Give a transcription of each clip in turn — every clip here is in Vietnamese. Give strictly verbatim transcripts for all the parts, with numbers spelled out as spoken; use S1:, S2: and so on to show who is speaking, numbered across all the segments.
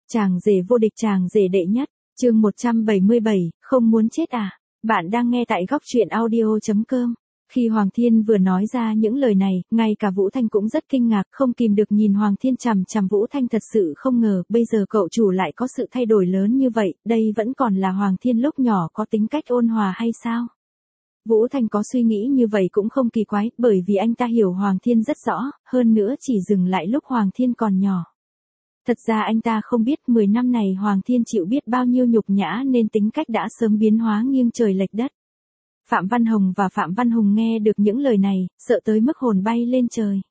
S1: Chàng rể vô địch, chàng rể đệ nhất, chương một trăm bảy mươi bảy, không muốn chết à? Bạn đang nghe tại góc truyện audio.com. Khi Hoàng Thiên vừa nói ra những lời này, ngay cả Vũ Thanh cũng rất kinh ngạc, không kìm được nhìn Hoàng Thiên chằm chằm. Vũ Thanh thật sự không ngờ, bây giờ cậu chủ lại có sự thay đổi lớn như vậy, đây vẫn còn là Hoàng Thiên lúc nhỏ có tính cách ôn hòa hay sao? Vũ Thanh có suy nghĩ như vậy cũng không kỳ quái, bởi vì anh ta hiểu Hoàng Thiên rất rõ, hơn nữa chỉ dừng lại lúc Hoàng Thiên còn nhỏ. Thật ra anh ta không biết mười năm này Hoàng Thiên chịu biết bao nhiêu nhục nhã nên tính cách đã sớm biến hóa nghiêng trời lệch đất. Phạm Văn Hồng và Phạm Văn Hùng nghe được những lời này, sợ tới mức hồn bay lên trời.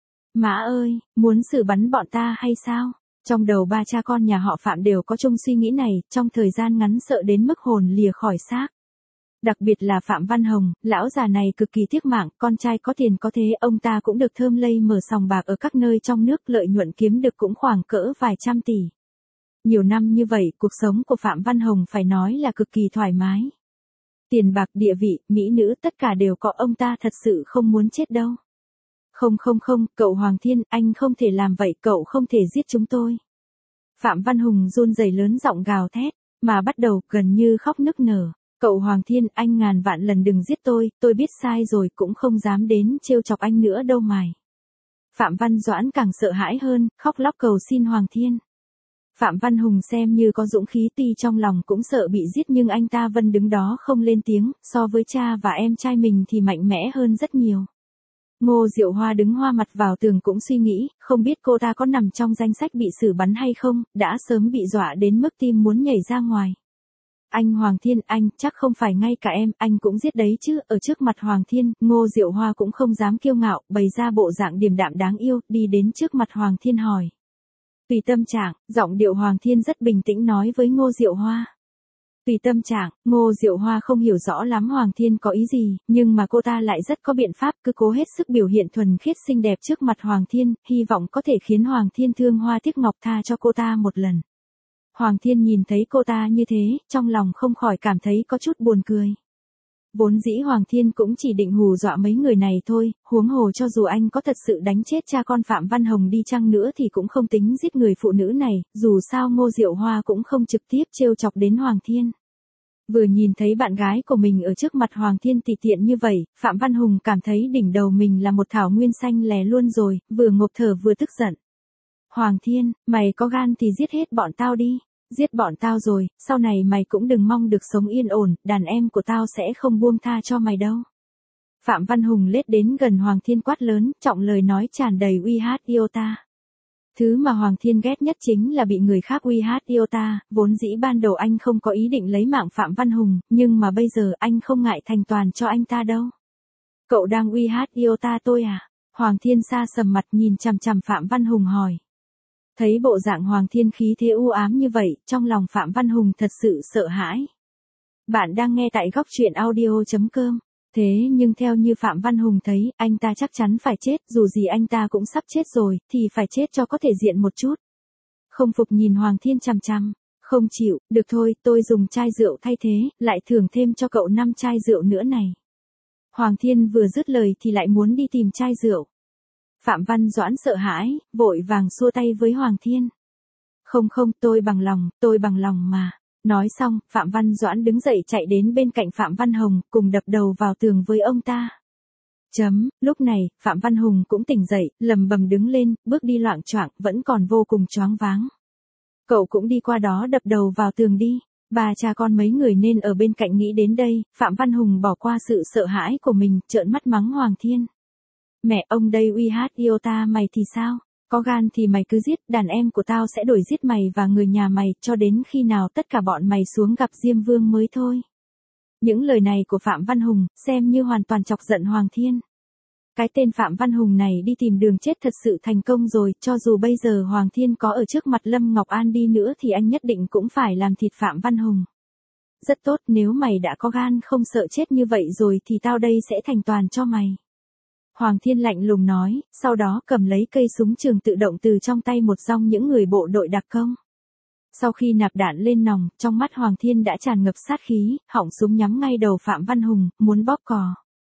S1: Má ơi, muốn xử bắn bọn ta hay sao? Trong đầu ba cha con nhà họ Phạm đều có chung suy nghĩ này, trong thời gian ngắn sợ đến mức hồn lìa khỏi xác. Đặc biệt là Phạm Văn Hồng, lão già này cực kỳ tiếc mạng, con trai có tiền có thế, ông ta cũng được thơm lây mở sòng bạc ở các nơi trong nước, lợi nhuận kiếm được cũng khoảng cỡ vài trăm tỷ. Nhiều năm như vậy, cuộc sống của Phạm Văn Hồng phải nói là cực kỳ thoải mái. Tiền bạc, địa vị, mỹ nữ tất cả đều có, ông ta thật sự không muốn chết đâu. Không không không, cậu Hoàng Thiên, anh không thể làm vậy, cậu không thể giết chúng tôi. Phạm Văn Hùng run rẩy lớn giọng gào thét, mà bắt đầu gần như khóc nức nở. Cậu Hoàng Thiên, anh ngàn vạn lần đừng giết tôi, tôi biết sai rồi, cũng không dám đến trêu chọc anh nữa đâu mày. Phạm Văn Doãn càng sợ hãi hơn, khóc lóc cầu xin Hoàng Thiên. Phạm Văn Hùng xem như có dũng khí, tuy trong lòng cũng sợ bị giết nhưng anh ta vẫn đứng đó không lên tiếng, so với cha và em trai mình thì mạnh mẽ hơn rất nhiều. Ngô Diệu Hoa đứng hoa mặt vào tường cũng suy nghĩ, không biết cô ta có nằm trong danh sách bị xử bắn hay không, đã sớm bị dọa đến mức tim muốn nhảy ra ngoài. Anh Hoàng Thiên, anh, chắc không phải ngay cả em, anh cũng giết đấy chứ. Ở trước mặt Hoàng Thiên, Ngô Diệu Hoa cũng không dám kiêu ngạo, bày ra bộ dạng điềm đạm đáng yêu, đi đến trước mặt Hoàng Thiên hỏi. Tùy tâm trạng, giọng điệu Hoàng Thiên rất bình tĩnh nói với Ngô Diệu Hoa. Tùy tâm trạng, Ngô Diệu Hoa không hiểu rõ lắm Hoàng Thiên có ý gì, nhưng mà cô ta lại rất có biện pháp, cứ cố hết sức biểu hiện thuần khiết xinh đẹp trước mặt Hoàng Thiên, hy vọng có thể khiến Hoàng Thiên thương hoa tiếc ngọc, tha cho cô ta một lần. Hoàng Thiên nhìn thấy cô ta như thế, trong lòng không khỏi cảm thấy có chút buồn cười. Vốn dĩ Hoàng Thiên cũng chỉ định hù dọa mấy người này thôi, huống hồ cho dù anh có thật sự đánh chết cha con Phạm Văn Hồng đi chăng nữa thì cũng không tính giết người phụ nữ này, dù sao Ngô Diệu Hoa cũng không trực tiếp trêu chọc đến Hoàng Thiên. Vừa nhìn thấy bạn gái của mình ở trước mặt Hoàng Thiên tùy tiện như vậy, Phạm Văn Hùng cảm thấy đỉnh đầu mình là một thảo nguyên xanh lè luôn rồi, vừa ngộp thở vừa tức giận. Hoàng Thiên, mày có gan thì giết hết bọn tao đi, giết bọn tao rồi, sau này mày cũng đừng mong được sống yên ổn, đàn em của tao sẽ không buông tha cho mày đâu. Phạm Văn Hùng lết đến gần Hoàng Thiên quát lớn, trọng lời nói tràn đầy uy hát iota. Thứ mà Hoàng Thiên ghét nhất chính là bị người khác uy hát iota, vốn dĩ ban đầu anh không có ý định lấy mạng Phạm Văn Hùng, nhưng mà bây giờ anh không ngại thành toàn cho anh ta đâu. Cậu đang uy hát iota tôi à? Hoàng Thiên sa sầm mặt nhìn chằm chằm Phạm Văn Hùng hỏi. Thấy bộ dạng Hoàng Thiên khí thế u ám như vậy, trong lòng Phạm Văn Hùng thật sự sợ hãi. Bạn đang nghe tại góc truyện audio.com. Thế nhưng theo như Phạm Văn Hùng thấy, anh ta chắc chắn phải chết, dù gì anh ta cũng sắp chết rồi, thì phải chết cho có thể diện một chút. Không phục nhìn Hoàng Thiên chằm chằm, không chịu, được thôi, tôi dùng chai rượu thay thế, lại thưởng thêm cho cậu năm chai rượu nữa này. Hoàng Thiên vừa dứt lời thì lại muốn đi tìm chai rượu. Phạm Văn Doãn sợ hãi, vội vàng xua tay với Hoàng Thiên. Không không, tôi bằng lòng, tôi bằng lòng mà. Nói xong, Phạm Văn Doãn đứng dậy chạy đến bên cạnh Phạm Văn Hồng, cùng đập đầu vào tường với ông ta. Chấm, lúc này, Phạm Văn Hùng cũng tỉnh dậy, lầm bầm đứng lên, bước đi loạng choạng, vẫn còn vô cùng choáng váng. Cậu cũng đi qua đó đập đầu vào tường đi. Ba cha con mấy người nên ở bên cạnh nghĩ đến đây, Phạm Văn Hùng bỏ qua sự sợ hãi của mình, trợn mắt mắng Hoàng Thiên. Mẹ ông đây uy hát iota mày thì sao? Có gan thì mày cứ giết, đàn em của tao sẽ đuổi giết mày và người nhà mày, cho đến khi nào tất cả bọn mày xuống gặp Diêm Vương mới thôi. Những lời này của Phạm Văn Hùng, xem như hoàn toàn chọc giận Hoàng Thiên. Cái tên Phạm Văn Hùng này đi tìm đường chết thật sự thành công rồi, cho dù bây giờ Hoàng Thiên có ở trước mặt Lâm Ngọc An đi nữa thì anh nhất định cũng phải làm thịt Phạm Văn Hùng. Rất tốt, nếu mày đã có gan không sợ chết như vậy rồi thì tao đây sẽ thành toàn cho mày. Hoàng Thiên lạnh lùng nói, sau đó cầm lấy cây súng trường tự động từ trong tay một trong những người bộ đội đặc công. Sau khi nạp đạn lên nòng, trong mắt Hoàng Thiên đã tràn ngập sát khí, họng súng nhắm ngay đầu Phạm Văn Hùng, muốn bóp cò.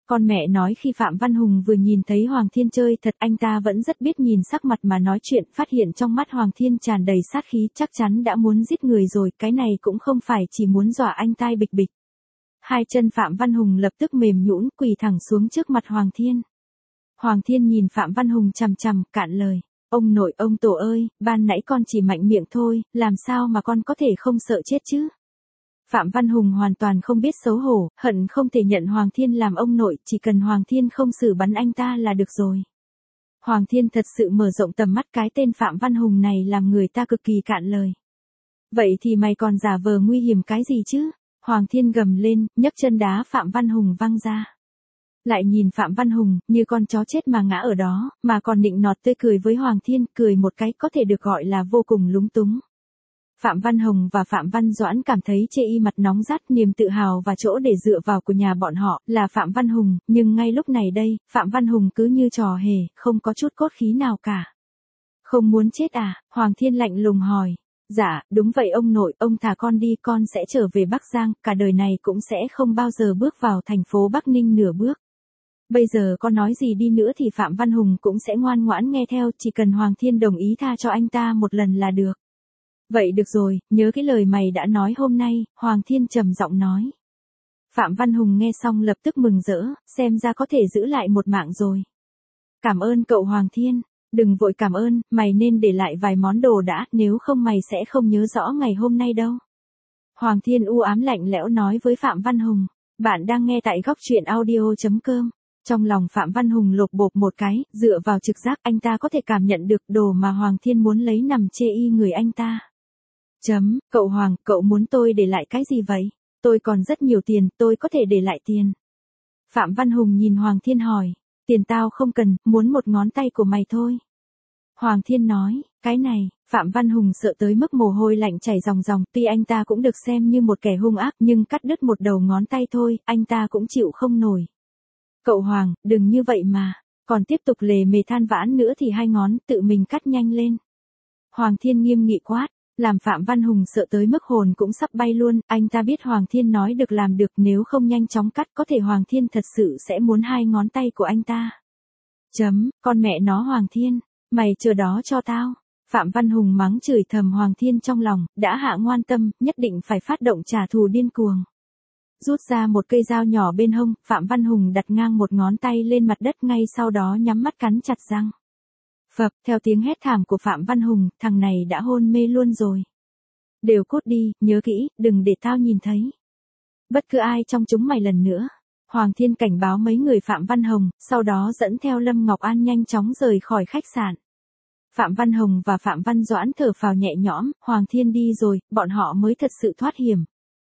S1: Con mẹ nói khi Phạm Văn Hùng vừa nhìn thấy Hoàng Thiên chơi thật anh ta vẫn rất biết nhìn sắc mặt mà nói chuyện, phát hiện trong mắt Hoàng Thiên tràn đầy sát khí, chắc chắn đã muốn giết người rồi, cái này cũng không phải chỉ muốn dọa anh tai bịch bịch. Hai chân Phạm Văn Hùng lập tức mềm nhũn quỳ thẳng xuống trước mặt Hoàng Thiên. Hoàng Thiên nhìn Phạm Văn Hùng chằm chằm, cạn lời. Ông nội ông tổ ơi, ban nãy con chỉ mạnh miệng thôi, làm sao mà con có thể không sợ chết chứ? Phạm Văn Hùng hoàn toàn không biết xấu hổ, hận không thể nhận Hoàng Thiên làm ông nội, chỉ cần Hoàng Thiên không xử bắn anh ta là được rồi. Hoàng Thiên thật sự mở rộng tầm mắt, cái tên Phạm Văn Hùng này làm người ta cực kỳ cạn lời. Vậy thì mày còn giả vờ nguy hiểm cái gì chứ? Hoàng Thiên gầm lên, nhấc chân đá Phạm Văn Hùng văng ra. Lại nhìn Phạm Văn Hùng, như con chó chết mà ngã ở đó, mà còn nịnh nọt tươi cười với Hoàng Thiên, cười một cái có thể được gọi là vô cùng lúng túng. Phạm Văn Hồng và Phạm Văn Doãn cảm thấy chê y mặt nóng rát, niềm tự hào và chỗ để dựa vào của nhà bọn họ là Phạm Văn Hùng, nhưng ngay lúc này đây, Phạm Văn Hùng cứ như trò hề, không có chút cốt khí nào cả. Không muốn chết à? Hoàng Thiên lạnh lùng hỏi. Dạ, đúng vậy ông nội, ông thả con đi, con sẽ trở về Bắc Giang, cả đời này cũng sẽ không bao giờ bước vào thành phố Bắc Ninh nửa bước. Bây giờ con nói gì đi nữa thì Phạm Văn Hùng cũng sẽ ngoan ngoãn nghe theo, chỉ cần Hoàng Thiên đồng ý tha cho anh ta một lần là được. Vậy được rồi, nhớ cái lời mày đã nói hôm nay, Hoàng Thiên trầm giọng nói. Phạm Văn Hùng nghe xong lập tức mừng rỡ, xem ra có thể giữ lại một mạng rồi. Cảm ơn cậu Hoàng Thiên, đừng vội cảm ơn, mày nên để lại vài món đồ đã, nếu không mày sẽ không nhớ rõ ngày hôm nay đâu. Hoàng Thiên u ám lạnh lẽo nói với Phạm Văn Hùng, bạn đang nghe tại góc truyện audio chấm com. Trong lòng Phạm Văn Hùng lột bột một cái, dựa vào trực giác anh ta có thể cảm nhận được đồ mà Hoàng Thiên muốn lấy nằm chê y người anh ta. Chấm, cậu Hoàng, cậu muốn tôi để lại cái gì vậy? Tôi còn rất nhiều tiền, tôi có thể để lại tiền. Phạm Văn Hùng nhìn Hoàng Thiên hỏi, tiền tao không cần, muốn một ngón tay của mày thôi. Hoàng Thiên nói, cái này, Phạm Văn Hùng sợ tới mức mồ hôi lạnh chảy ròng ròng, tuy anh ta cũng được xem như một kẻ hung ác nhưng cắt đứt một đầu ngón tay thôi, anh ta cũng chịu không nổi. Cậu Hoàng, đừng như vậy mà, còn tiếp tục lề mề than vãn nữa thì hai ngón tự mình cắt nhanh lên. Hoàng Thiên nghiêm nghị quát, làm Phạm Văn Hùng sợ tới mức hồn cũng sắp bay luôn, anh ta biết Hoàng Thiên nói được làm được, nếu không nhanh chóng cắt có thể Hoàng Thiên thật sự sẽ muốn hai ngón tay của anh ta. Chấm, con mẹ nó Hoàng Thiên, mày chờ đó cho tao. Phạm Văn Hùng mắng chửi thầm Hoàng Thiên trong lòng, đã hạ ngoan tâm, nhất định phải phát động trả thù điên cuồng. Rút ra một cây dao nhỏ bên hông, Phạm Văn Hùng đặt ngang một ngón tay lên mặt đất, ngay sau đó nhắm mắt cắn chặt răng. Phập, theo tiếng hét thảm của Phạm Văn Hùng, thằng này đã hôn mê luôn rồi. Đều cút đi, nhớ kỹ, đừng để tao nhìn thấy. Bất cứ ai trong chúng mày lần nữa. Hoàng Thiên cảnh báo mấy người Phạm Văn Hồng, sau đó dẫn theo Lâm Ngọc An nhanh chóng rời khỏi khách sạn. Phạm Văn Hồng và Phạm Văn Doãn thở phào nhẹ nhõm, Hoàng Thiên đi rồi, bọn họ mới thật sự thoát hiểm.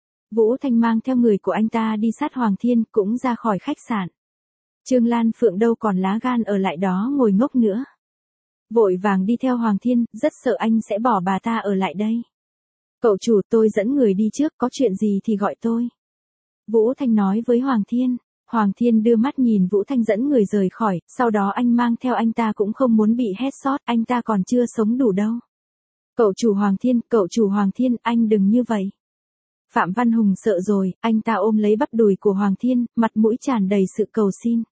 S1: Vũ Thanh mang theo người của anh ta đi sát Hoàng Thiên, cũng ra khỏi khách sạn. Trương Lan Phượng đâu còn lá gan ở lại đó ngồi ngốc nữa. Vội vàng đi theo Hoàng Thiên, rất sợ anh sẽ bỏ bà ta ở lại đây. Cậu chủ, tôi dẫn người đi trước, có chuyện gì thì gọi tôi. Vũ Thanh nói với Hoàng Thiên. Hoàng Thiên đưa mắt nhìn Vũ Thanh dẫn người rời khỏi, sau đó anh mang theo anh ta cũng không muốn bị hét sót, anh ta còn chưa sống đủ đâu. Cậu chủ Hoàng Thiên, cậu chủ Hoàng Thiên, anh đừng như vậy. Phạm Văn Hùng sợ rồi, anh ta ôm lấy bắp đùi của Hoàng Thiên, mặt mũi tràn đầy sự cầu xin.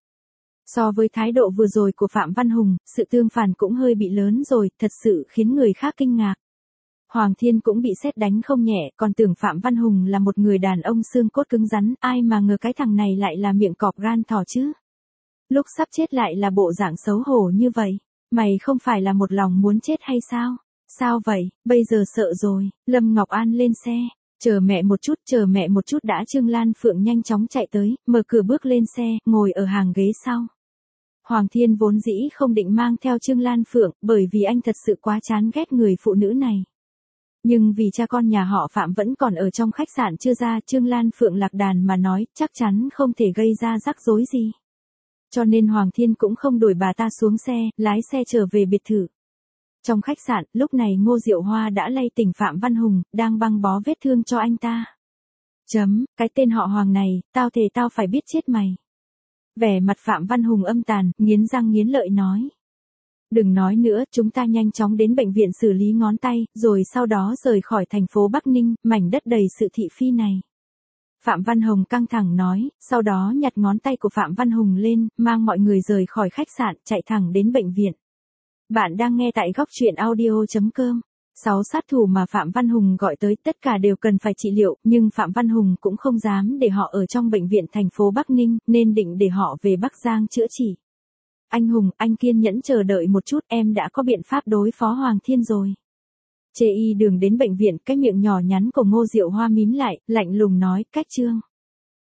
S1: So với thái độ vừa rồi của Phạm Văn Hùng, sự tương phản cũng hơi bị lớn rồi, thật sự khiến người khác kinh ngạc. Hoàng Thiên cũng bị sét đánh không nhẹ, còn tưởng Phạm Văn Hùng là một người đàn ông xương cốt cứng rắn, ai mà ngờ cái thằng này lại là miệng cọp gan thỏ chứ. Lúc sắp chết lại là bộ dạng xấu hổ như vậy. Mày không phải là một lòng muốn chết hay sao? Sao vậy, bây giờ sợ rồi. Lâm Ngọc An lên xe. Chờ mẹ một chút, chờ mẹ một chút đã. Trương Lan Phượng nhanh chóng chạy tới, mở cửa bước lên xe, ngồi ở hàng ghế sau. Hoàng Thiên vốn dĩ không định mang theo Trương Lan Phượng, bởi vì anh thật sự quá chán ghét người phụ nữ này. Nhưng vì cha con nhà họ Phạm vẫn còn ở trong khách sạn chưa ra, Trương Lan Phượng lạc đàn mà nói, chắc chắn không thể gây ra rắc rối gì. Cho nên Hoàng Thiên cũng không đuổi bà ta xuống xe, lái xe trở về biệt thự. Trong khách sạn, lúc này Ngô Diệu Hoa đã lay tỉnh Phạm Văn Hùng, đang băng bó vết thương cho anh ta. Chấm, cái tên họ Hoàng này, tao thề tao phải biết chết mày. Vẻ mặt Phạm Văn Hùng âm tàn, nghiến răng nghiến lợi nói. Đừng nói nữa, chúng ta nhanh chóng đến bệnh viện xử lý ngón tay, rồi sau đó rời khỏi thành phố Bắc Ninh, mảnh đất đầy sự thị phi này. Phạm Văn Hồng căng thẳng nói, sau đó nhặt ngón tay của Phạm Văn Hùng lên, mang mọi người rời khỏi khách sạn, chạy thẳng đến bệnh viện. Bạn đang nghe tại góc truyện audio.com. Sáu sát thủ mà Phạm Văn Hùng gọi tới tất cả đều cần phải trị liệu, nhưng Phạm Văn Hùng cũng không dám để họ ở trong bệnh viện thành phố Bắc Ninh, nên định để họ về Bắc Giang chữa trị. Anh Hùng, anh kiên nhẫn chờ đợi một chút, em đã có biện pháp đối phó Hoàng Thiên rồi. Chê y đường đến bệnh viện, cái miệng nhỏ nhắn của Ngô Diệu Hoa mím lại, lạnh lùng nói, Cách Trương.